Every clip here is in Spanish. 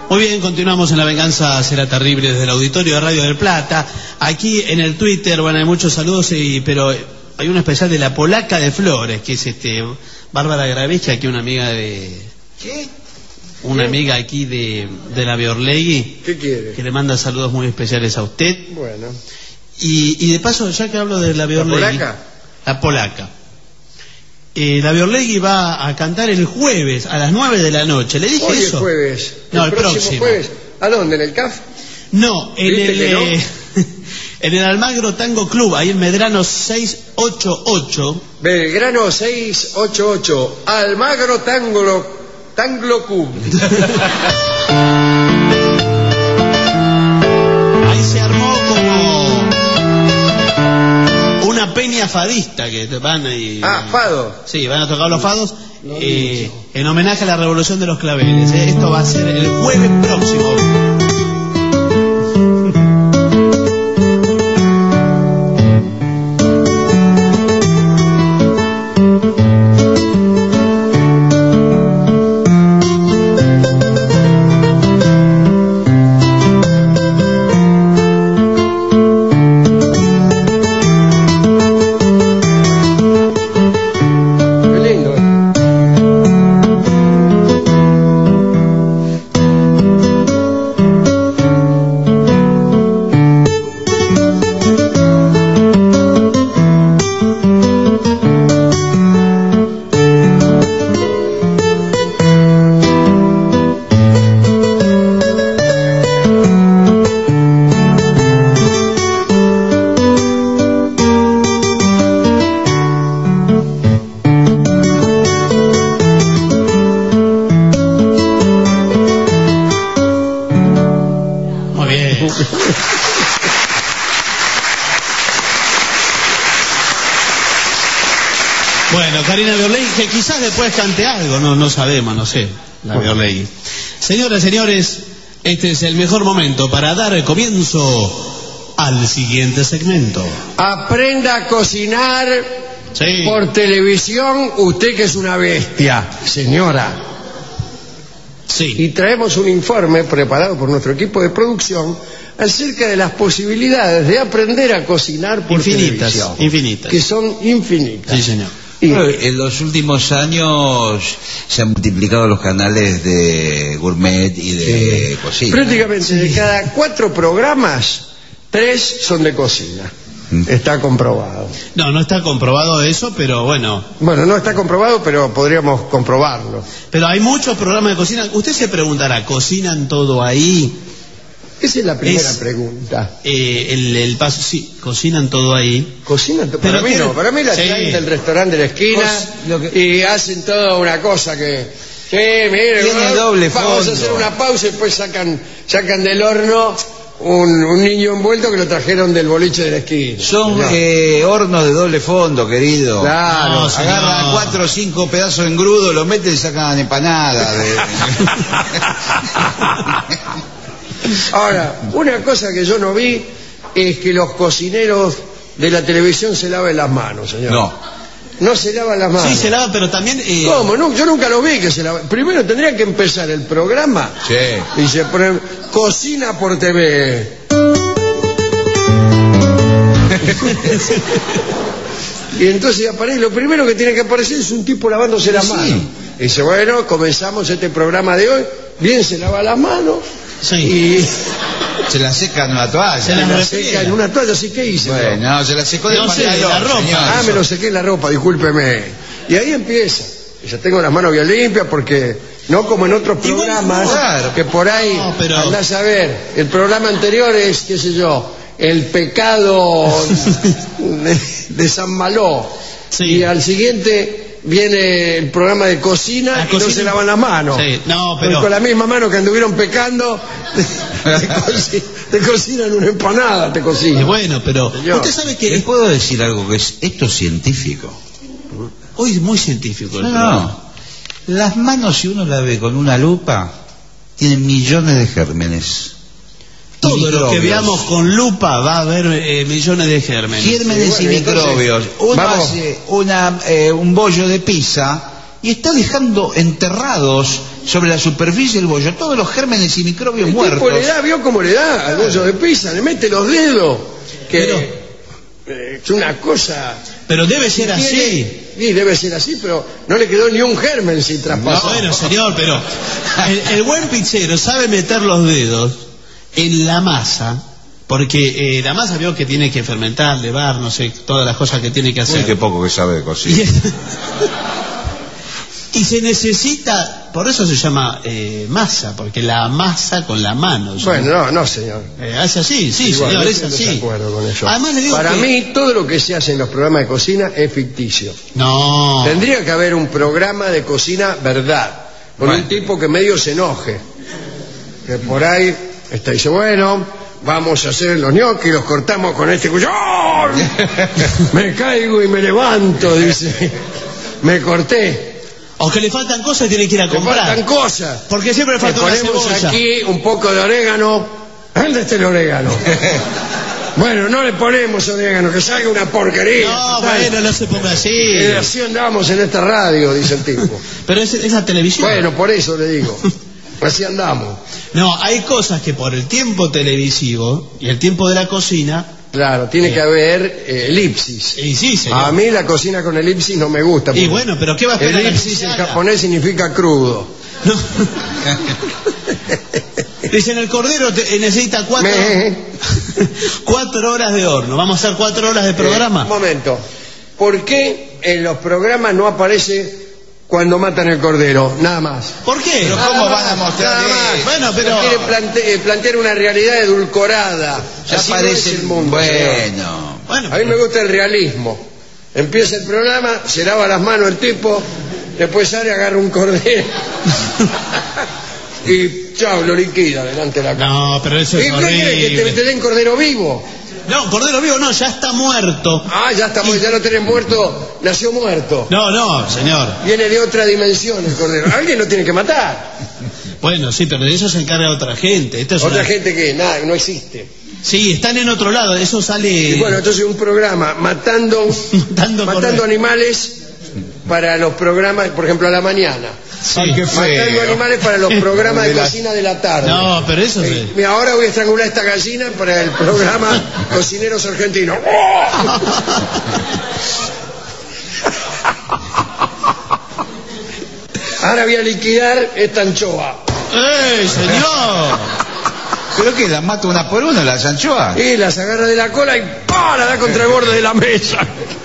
Muy bien, continuamos en La Venganza Será Terrible desde el auditorio de Radio del Plata. Aquí en el Twitter, bueno, hay muchos saludos, pero hay uno especial de la Polaca de Flores, que es Bárbara Graveschi, aquí una amiga de... ¿Qué? Una amiga aquí de la Biorlegui. ¿Qué quiere? Que le manda saludos muy especiales a usted. Bueno. Y de paso, ya que hablo de la Biorlegui... ¿La polaca? La polaca. La Biorlegui va a cantar el jueves a las 9 de la noche. ¿Le dije Hoy eso? El jueves. No, el próximo jueves. ¿A dónde? ¿En el CAF? No, en el, no? en el Almagro Tango Club, ahí en Medrano 688. Belgrano 688. Almagro Tango Club. Ahí se armó como una peña fadista que van ahí. Fado. Sí, van a tocar los fados en homenaje a la Revolución de los Claveles. Esto va a ser el jueves próximo. Bueno, Karina Biorlegui, que quizás después cante algo, no sabemos, no sé, la Biorlegui. Señoras y señores, este es el mejor momento para dar comienzo al siguiente segmento. Aprenda a cocinar por televisión, usted que es una bestia, señora. Sí. Y traemos un informe preparado por nuestro equipo de producción acerca de las posibilidades de aprender a cocinar por televisión. Infinitas. Que son infinitas. Sí, señor. En los últimos años se han multiplicado los canales de gourmet y de cocina. Prácticamente de cada 4 programas, 3 son de cocina. Está comprobado. No está comprobado eso, pero bueno. Bueno, no está comprobado, pero podríamos comprobarlo. Pero hay muchos programas de cocina. Usted se preguntará, ¿cocinan todo ahí? Esa es la primera pregunta. El paso, sí, cocinan todo ahí. Cocinan todo. Para mí no, para mí la traen del restaurante de la esquina y hacen toda una cosa que... Sí, mire, tiene doble fondo. Vamos a hacer una pausa y después sacan del horno un niño envuelto que lo trajeron del boliche de la esquina. Son hornos de doble fondo, querido. Claro. No, agarran 4 o 5 pedazos de engrudo, lo meten y sacan empanadas. Ahora, una cosa que yo no vi es que los cocineros de la televisión se laven las manos, señor. No se lavan las manos. Sí, se lavan, pero también... ¿Cómo? No, yo nunca lo vi que se lavan. Primero tendría que empezar el programa. Sí. Y se pone Cocina por TV. Y entonces aparece, lo primero que tiene que aparecer es un tipo lavándose las manos. Y dice, bueno, comenzamos este programa de hoy. Bien, se lava las manos. Sí. Y se la seca en una toalla. Se la seca en una toalla, ¿sí? ¿Qué hice? Bueno, se la secó de la ropa. Señor. Me lo sequé en la ropa, discúlpeme. Y ahí empieza. Ya tengo las manos bien limpias porque no como en otros programas que por ahí andás a ver. El programa anterior es, qué sé yo, el pecado de San Maló. Sí. Y al siguiente viene el programa de cocina y no se lavan las manos. Sí. No, pero... con la misma mano que anduvieron pecando, te cocinan una empanada, te cocinan. Bueno, pero... Señor, usted sabe que... ¿Le puedo decir algo que es esto científico? Hoy es muy científico. No. Las manos, si uno la ve con una lupa, tienen millones de gérmenes. Todo lo que veamos con lupa va a haber millones de gérmenes. Gérmenes y microbios. Uno hace un bollo de pizza y está dejando enterrados sobre la superficie del bollo todos los gérmenes y microbios muertos. El tipo le da, vio cómo le da al bollo de pizza, le mete los dedos, que es una cosa... Pero debe ser así. Sí, debe ser así, pero no le quedó ni un germen sin traspasar. No, bueno, señor, pero el buen pizzero sabe meter los dedos en la masa, porque la masa vio que tiene que fermentar, levar, no sé, todas las cosas que tiene que hacer. Uy, qué poco que sabe de cocina. Y se necesita, por eso se llama masa, porque la masa con la mano. Bueno, no, señor. Es así, sí, igual, señor, no es así. De acuerdo con eso. Además le digo para que... mí, todo lo que se hace en los programas de cocina es ficticio. No. Tendría que haber un programa de cocina verdad, con un tipo que medio se enoje. Que por ahí dice, bueno, vamos a hacer los ñoquis, los cortamos con este cuchillo. ¡Oh! Me caigo y me levanto, dice. Me corté. O que le faltan cosas y tiene que ir a comprar. Le faltan cosas. Porque siempre le falta una cebolla. Ponemos aquí un poco de orégano. ¿Dónde está el orégano? Bueno, no le ponemos orégano, que salga una porquería. No, bueno, no se ponga así. Así andamos en esta radio, dice el tipo. Pero es la televisión. Bueno, por eso le digo. Así andamos. No, hay cosas que por el tiempo televisivo y el tiempo de la cocina... Claro, tiene que haber elipsis. Y sí, señor. A mí la cocina con elipsis no me gusta. Y bueno, pero ¿qué va a esperar? Elipsis en japonés significa crudo. No. Dicen, el cordero necesita 4 horas de horno. Vamos a hacer 4 horas de programa. Un momento. ¿Por qué en los programas no aparece cuando matan el cordero? Nada más. ¿Por qué? ¿Pero cómo van a mostrar nada más? Bueno, pero... Quiere plantear una realidad edulcorada. Ya así parece no es el mundo. Bueno. A mí me gusta el realismo. Empieza el programa, se lava las manos el tipo, después sale, agarra un cordero y chao, lo liquida delante de la cámara. No, pero eso es horrible. ¿Que te den cordero vivo? No, cordero vivo no, ya está muerto. Ah, ya está, ya lo tenés muerto, nació muerto. No, señor. Viene de otra dimensión el cordero. Alguien lo tiene que matar. Bueno, sí, pero de eso se encarga otra gente. Otra gente que nada, no existe. Sí, están en otro lado, eso sale... Y bueno, entonces un programa matando animales para los programas, por ejemplo, a la mañana. Sí. Matando animales para los programas de cocina de la tarde. No, pero eso sí. Mira, ahora voy a estrangular esta gallina para el programa Cocineros Argentinos. Ahora voy a liquidar esta anchoa. ¡Ey, señor! ¿Pero qué? ¿Las mata una por una las anchoas? Y las agarra de la cola y ¡pah! La da contra el borde de la mesa.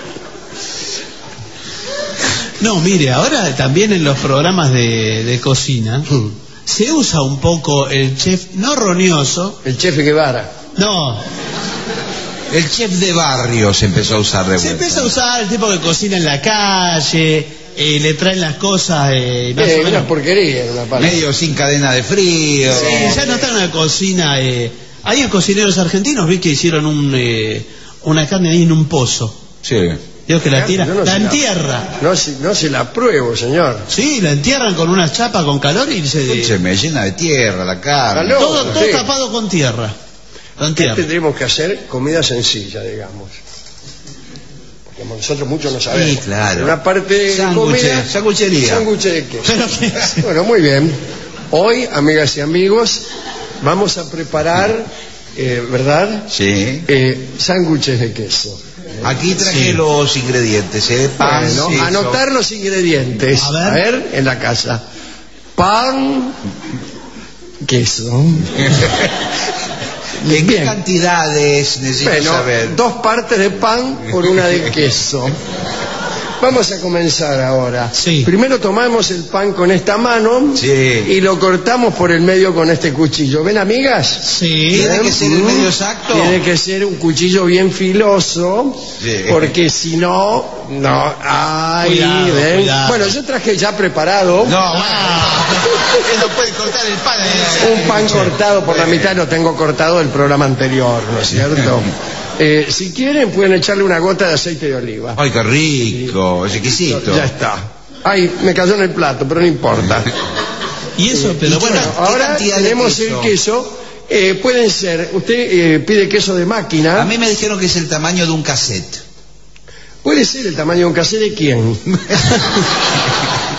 No, mire, ahora también en los programas de cocina se usa un poco el chef, no roñoso. El chef Guevara. No. El chef de barrio se empezó a usar de vuelta. Se empieza a usar el tipo que cocina en la calle, le traen las cosas más o menos. Una porquería en una parte. Medio sin cadena de frío. Sí, ya no está en una cocina. Hay cocineros argentinos, vi que hicieron una carne ahí en un pozo. Sí. Digo que la tira, no la entierra. No se la pruebo, señor. Sí, la entierran con una chapa con calor y Se me llena de tierra la carne. Todo tapado con tierra. Tendríamos que hacer comida sencilla, digamos. Porque nosotros muchos no sabemos. Sí, claro. Una parte de comida, sanguchería. Sándwich de queso. Bueno, muy bien. Hoy, amigas y amigos, vamos a preparar, ¿verdad? Sí. Sándwiches de queso. Aquí traje los ingredientes, pan, bueno, anotar los ingredientes. A ver, en la casa. Pan, queso. ¿En qué cantidades necesito saber? 2 partes de pan por una de queso. Vamos a comenzar ahora. Sí. Primero tomamos el pan con esta mano y lo cortamos por el medio con este cuchillo. ¿Ven, amigas? Sí. ¿Tiene que ser el medio exacto? Tiene que ser un cuchillo bien filoso, porque si no, no. Ay, cuidado, ¿ven? cuidado. Bueno, yo traje ya preparado. No, no puede cortar el pan. Un pan cortado por la mitad, lo tengo cortado del programa anterior, ¿no es cierto? Si quieren pueden echarle una gota de aceite de oliva. Ay, qué rico, es exquisito. Ya está. Ay, me cayó en el plato, pero no importa. Y eso, pero bueno, ahora tenemos el queso. Pueden ser, usted pide queso de máquina. A mí me dijeron que es el tamaño de un cassette. Puede ser el tamaño de un cassette de quién.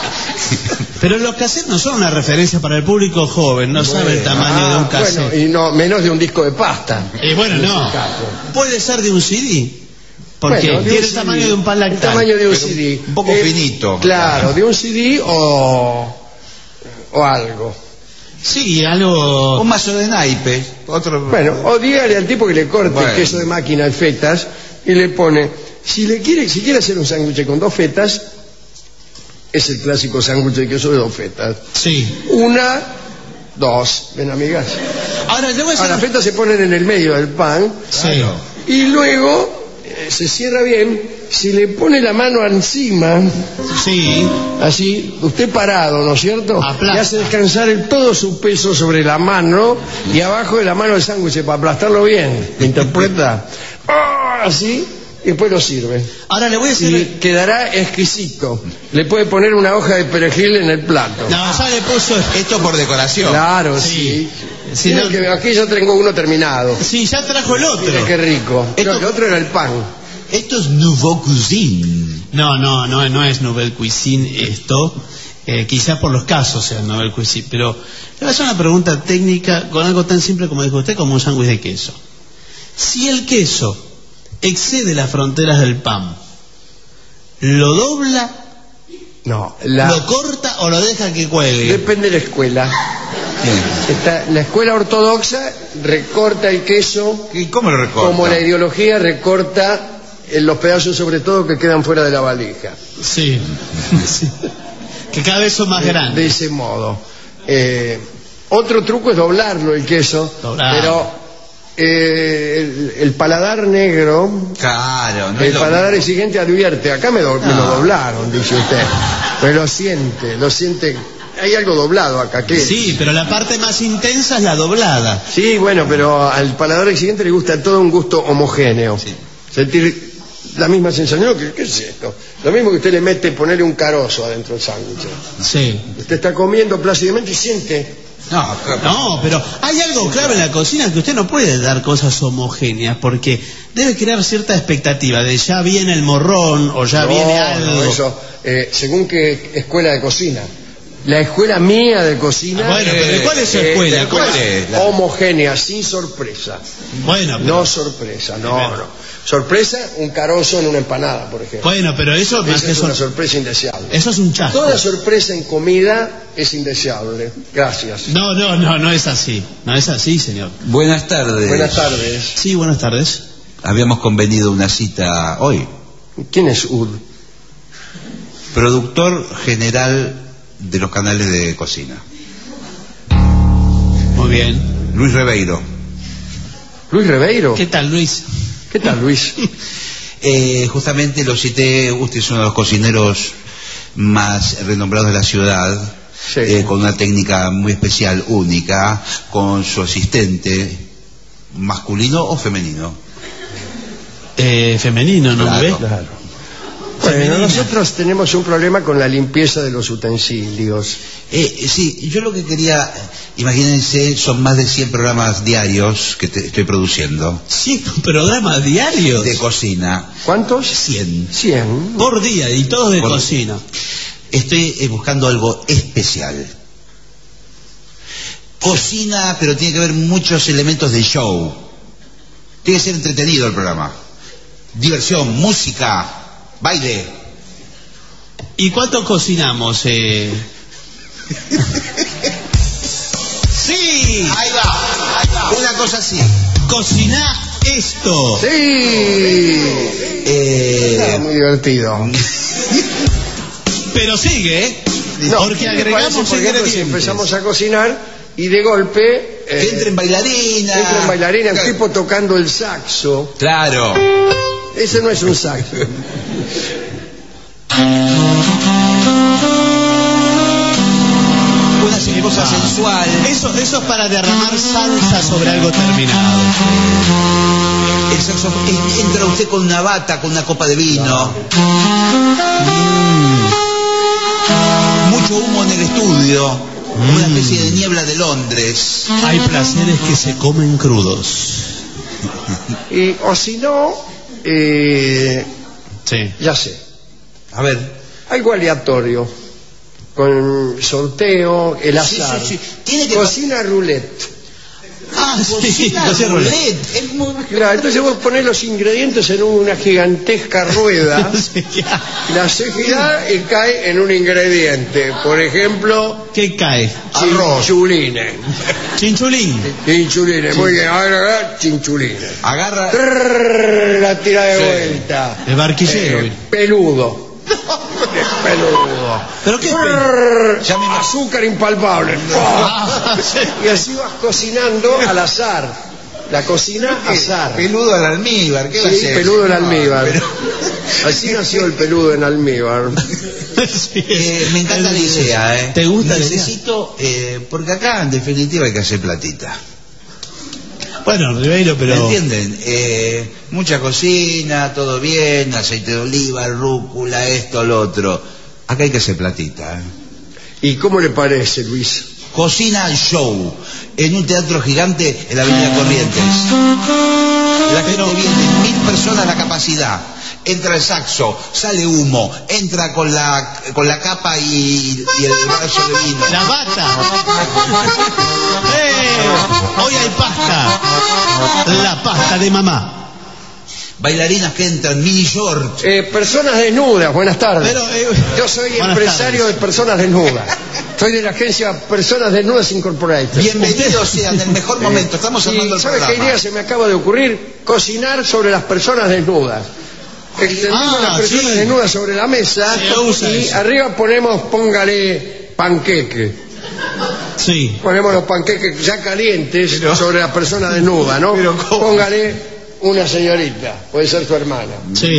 Pero los cassettes no son una referencia para el público joven, no sabe el tamaño de un cassette. Bueno, y no, menos de un disco de pasta. Y bueno, no. Puede ser de un CD. Porque tiene el tamaño de un pan lactal. El tamaño de un CD. Un poco finito. Claro, de un CD o algo. Sí, algo... Un mazo de naipes. Bueno, o dígale al tipo que le corte el queso de máquina en fetas y le pone, si quiere hacer un sándwich con 2 fetas, es el clásico sándwich de queso de 2 fetas. Sí. 1, 2, ven amigas. Ahora las fetas se ponen en el medio del pan. Sí. Y luego se cierra bien. Si le pone la mano encima, sí, así, usted parado, ¿no es cierto? Aplasta. Y hace descansar todo su peso sobre la mano y abajo de la mano el sándwich para aplastarlo bien. ¿Me interpreta? Así, y después lo sirve. Ahora le voy a decir... Y quedará exquisito. Le puede poner una hoja de perejil en el plato. No, ya le puso... Esto por decoración. Claro, sí. Sí, no, que aquí yo tengo uno terminado. Sí, ya trajo el otro. Mire qué rico. No, el otro era el pan. Esto es Nouveau Cuisine. No es Nouvelle Cuisine esto. Quizás por los casos sea Nouvelle Cuisine. Pero le voy a hacer una pregunta técnica con algo tan simple como dijo usted, como un sándwich de queso. Si el queso excede las fronteras del pan, ¿lo dobla? No. ¿Lo corta o lo deja que cuelgue? Depende de la escuela. La escuela ortodoxa recorta el queso. ¿Y cómo lo recorta? Como la ideología recorta los pedazos, sobre todo, que quedan fuera de la valija. Sí. Que cada vez son más grandes. De ese modo. Otro truco es doblarlo, el queso. Pero el paladar negro, claro, el paladar exigente advierte, acá me lo doblaron, dice usted. Pero lo siente. Hay algo doblado acá, ¿qué? Sí, pero la parte más intensa es la doblada. Sí, bueno, pero al paladar exigente le gusta todo un gusto homogéneo. Sí. Sentir la misma sensación. ¿Qué es esto? Lo mismo que usted le mete ponerle un carozo adentro del sándwich. Sí. Usted está comiendo plácidamente y siente... No, pero hay algo clave en la cocina, que usted no puede dar cosas homogéneas, porque debe crear cierta expectativa de ya viene el morrón o ya viene algo. No, eso, según qué escuela de cocina. La escuela mía de cocina... bueno, pero ¿cuál es su escuela? ¿Cuál es? Homogénea, sin sorpresa. Bueno, pero... No sorpresa, no. Sorpresa, un carozo en una empanada, por ejemplo. Bueno, pero eso... Esa es una sorpresa indeseable. Eso es un chasco. Toda sorpresa en comida es indeseable. Gracias. No es así. No es así, señor. Buenas tardes. Buenas tardes. Sí, buenas tardes. Habíamos convenido una cita hoy. ¿Quién es Ud? Productor general de los canales de cocina. Muy bien. Luis Rebeiro. ¿Luis Rebeiro? ¿Qué tal, Luis? ¿Qué tal, Luis? Justamente lo cité, usted es uno de los cocineros más renombrados de la ciudad, sí. Con una técnica muy especial, única, con su asistente, masculino o femenino. Femenino, ¿no? Claro. ¿Me ve? Claro. Bueno, nosotros tenemos un problema con la limpieza de los utensilios. Sí, yo lo que quería, imagínense, son más de 100 programas diarios que estoy produciendo. ¿100 programas diarios? De cocina. ¿Cuántos? 100. 100. Por día, y todos de cocina. Estoy buscando algo especial. Cocina, pero tiene que haber muchos elementos de show. Tiene que ser entretenido el programa. Diversión, música, baile. ¿Y cuánto cocinamos? Sí. Ahí va. Una cosa así. Cocina esto. Sí. Muy divertido. Pero sigue, ¿eh? No, porque agregamos por ejemplo, si empezamos a cocinar y de golpe... que entren bailarinas. Entra en bailarina, un tipo tocando el saxo. Claro. Ese no es un saxo. Una cosa sensual. Eso es para derramar salsa sobre algo terminado. Entra usted con una bata, con una copa de vino. Mucho humo en el estudio. Una especie de niebla de Londres. Hay placeres que se comen crudos. O si no, sí. Ya sé. A ver. Algo aleatorio. con sorteo, el azar. Sí. Tiene que cocina roulette. Cocina roulette. Claro, entonces vos ponés los ingredientes en una gigantesca rueda, la haces girar y cae en un ingrediente. Por ejemplo, ¿qué cae? Chinchulines. Chinchulines, muy bien, ahora chinchulines. Agarra, la tira de vuelta. El barquillero. Peludo. Peludo. ¿Pero qué? Azúcar impalpable. Y así vas cocinando al azar. La cocina azar. Peludo al almíbar, ¿qué va a ser? Peludo en almíbar. Así nació el peludo en almíbar. Me encanta la idea, ¿Te gusta? Necesito, porque acá en definitiva hay que hacer platita. Bueno, Ribeiro, pero... ¿Me entienden? Mucha cocina, todo bien, aceite de oliva, rúcula, esto, lo otro. Acá hay que hacer platita. ¿Y cómo le parece, Luis? Cocina show en un teatro gigante en la Avenida Corrientes. La gente viene, 1000 personas la capacidad. Entra el saxo, sale humo, entra con la capa y el vaso de vino. La bata. Hoy hay pasta. La pasta de mamá. Bailarinas que entran, mini short. Personas desnudas, buenas tardes. Pero, yo soy empresario de personas desnudas. Soy de la agencia Personas Desnudas Incorporated. Bienvenidos sean, en el mejor momento. Estamos armando el programa. ¿Sabe qué idea se me acaba de ocurrir? Cocinar sobre las personas desnudas. Extendemos las personas desnudas sobre la mesa y arriba póngale panqueque. Sí. Ponemos los panqueques ya calientes sobre las personas desnudas, ¿no? Póngale una señorita, puede ser su hermana. Sí.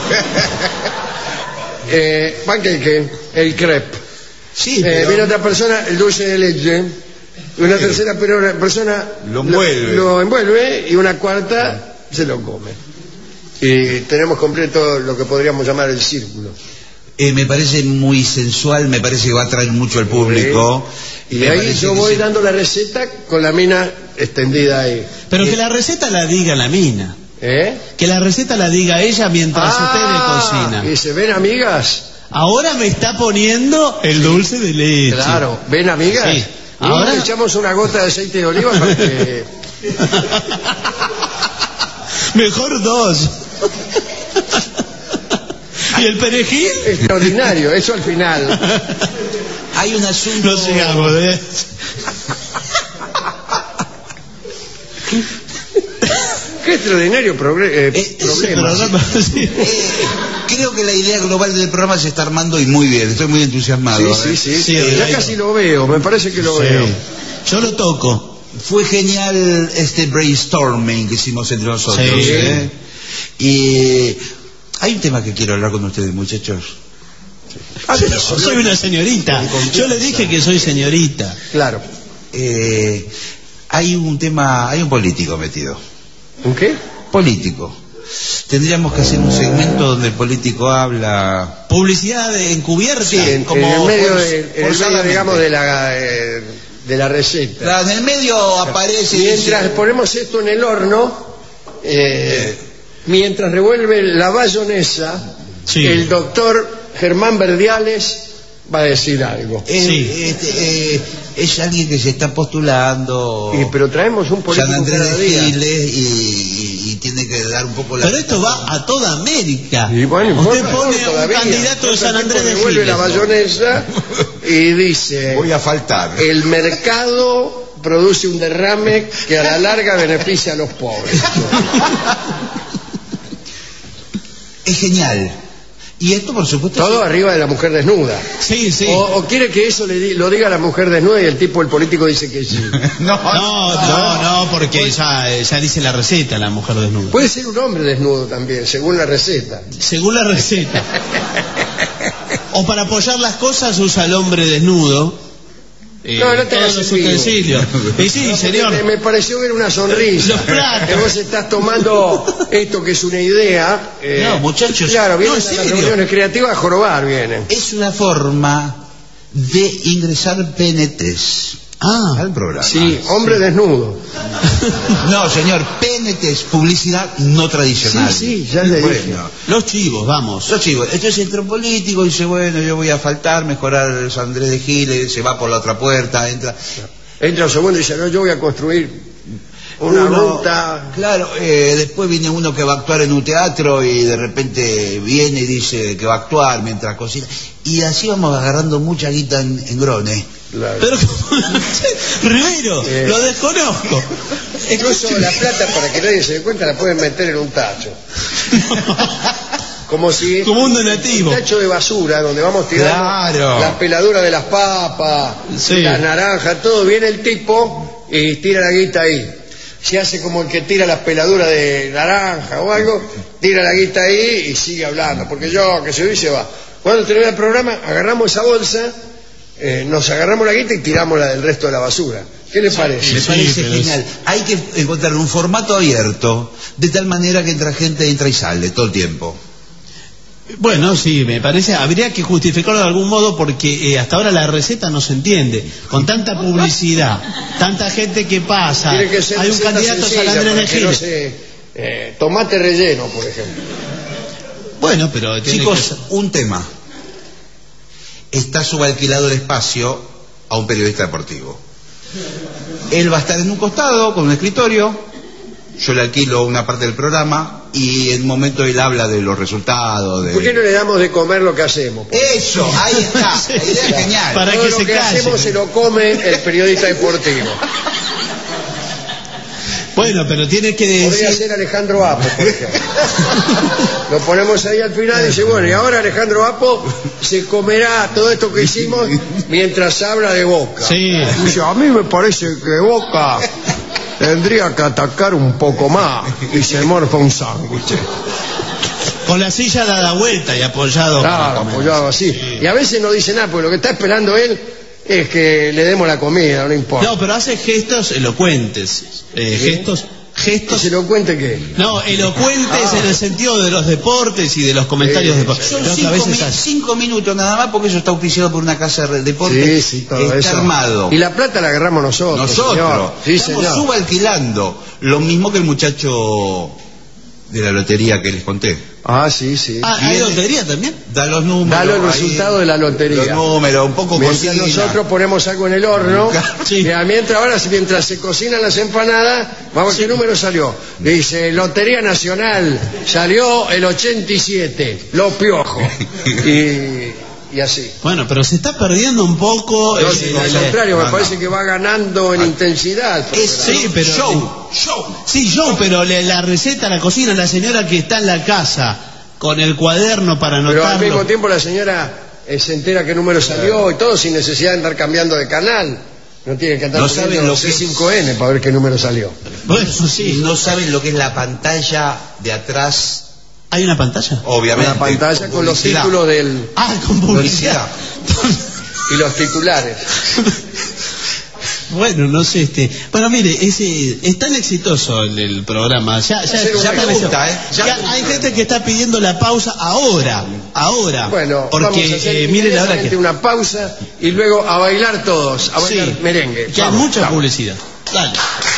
Panqueque, el crepe. Sí, viene otra persona, el dulce de leche. Y una tercera persona lo envuelve y una cuarta se lo come. Y tenemos completo lo que podríamos llamar el círculo. Me parece muy sensual, me parece que va a atraer mucho al público. Y ahí yo voy dando la receta con la mina extendida ahí. Pero que la receta la diga la mina. Que la receta la diga ella mientras usted le cocina. ¿Y se ven, amigas? Ahora me está poniendo el dulce de leche. Claro, ¿ven, amigas? Sí. Ahora le echamos una gota de aceite de oliva para que... Mejor 2. ¿Y el perejil? Extraordinario, eso al final. Hay un asunto... No sigamos, Qué extraordinario problema. Sí. Creo que la idea global del programa se está armando y muy bien, estoy muy entusiasmado. Sí, ya casi lo veo, me parece que lo veo. Yo lo toco. Fue genial este brainstorming que hicimos entre nosotros. Sí. Y hay un tema que quiero hablar con ustedes, muchachos. Yo soy una señorita. Yo le dije que soy señorita. Claro. Hay un tema, hay un político metido. ¿Un qué? Político. Tendríamos que hacer un segmento donde el político habla... Publicidad encubierta. Sí, en el medio, digamos, de la receta. Claro, en el medio aparece... Mientras ponemos esto en el horno, mientras revuelve la bayonesa, el doctor Germán Verdiales va a decir algo. Es alguien que se está postulando. Pero traemos un político San Andrés cada de día. Giles y tiene que dar un poco la... Pero esto va a toda América. Y bueno, usted pone un candidato de San Andrés de Giles. Revuelve la bayonesa y dice... Voy a faltar. El mercado produce un derrame que a la larga beneficia a los pobres. Es genial. Y esto, por supuesto... Todo arriba de la mujer desnuda. Sí. O quiere que eso lo diga la mujer desnuda y el político dice que sí. No, porque ya dice la receta la mujer desnuda. Puede ser un hombre desnudo también, según la receta. Según la receta. O para apoyar las cosas usa el hombre desnudo. No te todos los utensilios. Y sí, señor. Me pareció ver una sonrisa. Los platos. Que vos estás tomando esto que es una idea. No, muchachos. Claro, vienen a las reuniones creativas a jorobar, vienen. Es una forma de ingresar PNTs. al programa. Sí, hombre desnudo. No, señor, PNT es publicidad no tradicional. Sí, ya le dije. Los chivos, vamos. Los chivos. Entonces entra un político y dice, bueno, yo voy a faltar, mejorar San Andrés de Giles, se va por la otra puerta, entra un segundo y dice, no, yo voy a construir una ruta. Claro, después viene uno que va a actuar en un teatro y de repente viene y dice que va a actuar mientras cocina. Y así vamos agarrando mucha guita en Grone. Claro. Pero Rivero, lo desconozco. Incluso la plata, para que nadie se dé cuenta, la pueden meter en un tacho. Como un donativo. Un tacho de basura donde vamos tirando la peladura de las papas, las naranjas, todo. Viene el tipo y tira la guita ahí. Se hace como el que tira las peladuras de naranja o algo, tira la guita ahí y sigue hablando. Porque que se oye se va. Cuando termina el programa, agarramos esa bolsa, nos agarramos la guita y tiramos la del resto de la basura. ¿Qué le parece? Me parece genial. Hay que encontrar un formato abierto, de tal manera que entra y sale todo el tiempo. Bueno, sí, me parece, habría que justificarlo de algún modo porque hasta ahora la receta no se entiende. Con tanta publicidad, tanta gente que pasa, tiene que ser hay un candidato a San Andrés de Giles. Tomate relleno, por ejemplo. Bueno, pero chicos, un tema. Está subalquilado el espacio a un periodista deportivo. Él va a estar en un costado con un escritorio, yo le alquilo una parte del programa y en un momento él habla de los resultados. ¿Por qué no le damos de comer lo que hacemos? Eso, ahí está, la idea es genial. Para todo que lo se que calle. hacemos se lo come el periodista deportivo. Bueno, pero tiene que decir... Podría ser Alejandro Apo, por ejemplo. Lo ponemos ahí al final y dice, bueno, y ahora Alejandro Apo se comerá todo esto que hicimos mientras habla de Boca. Sí. Dice, a mí me parece que Boca tendría que atacar un poco más, y se morfa un sándwich. Con la silla dada vuelta y apoyado. Claro, apoyado así. Sí. Y a veces no dice nada, porque lo que está esperando él es que le demos la comida, no importa. No, pero hace gestos elocuentes. Gestos. ¿Se lo cuente qué? No, elocuentes en el sentido de los deportes y de los comentarios deportivos. Son 5 minutos nada más porque eso está auspiciado por una casa de deportes. Sí, todo está eso armado. Y la plata la agarramos nosotros. Nosotros. Sí, estamos subalquilando. Lo mismo que el muchacho de la lotería que les conté. Ah, sí, sí. Ah, ¿hay lotería también? Da los números. Da los resultados de la lotería. Los números, un poco mientras cocina. nosotros ponemos algo en el horno. Sí. Mientras se cocinan las empanadas, vamos, ¿qué número salió? Dice, Lotería Nacional, salió el 87, Los Piojos. Y así. Bueno, pero se está perdiendo un poco. No, al contrario, me parece que va ganando en intensidad. Sí, pero show. Sí, pero la receta, la cocina, la señora que está en la casa con el cuaderno para anotarlo. Pero al mismo tiempo la señora se entera qué número salió y todo sin necesidad de andar cambiando de canal. No tiene que andar no saben lo que es C5N para ver qué número salió. Bueno, sí. No saben lo que es la pantalla de atrás. ¿Hay una pantalla? Obviamente. Una pantalla con los títulos del... Ah, con publicidad. Y los titulares. Bueno, no sé, bueno, mire, es tan exitoso el programa. Ya me gusta, hay gente que está pidiendo la pausa ahora. Bueno, porque vamos a hacer mire la hora que una pausa y luego a bailar todos, a bailar merengue. Que hay mucha publicidad. Dale.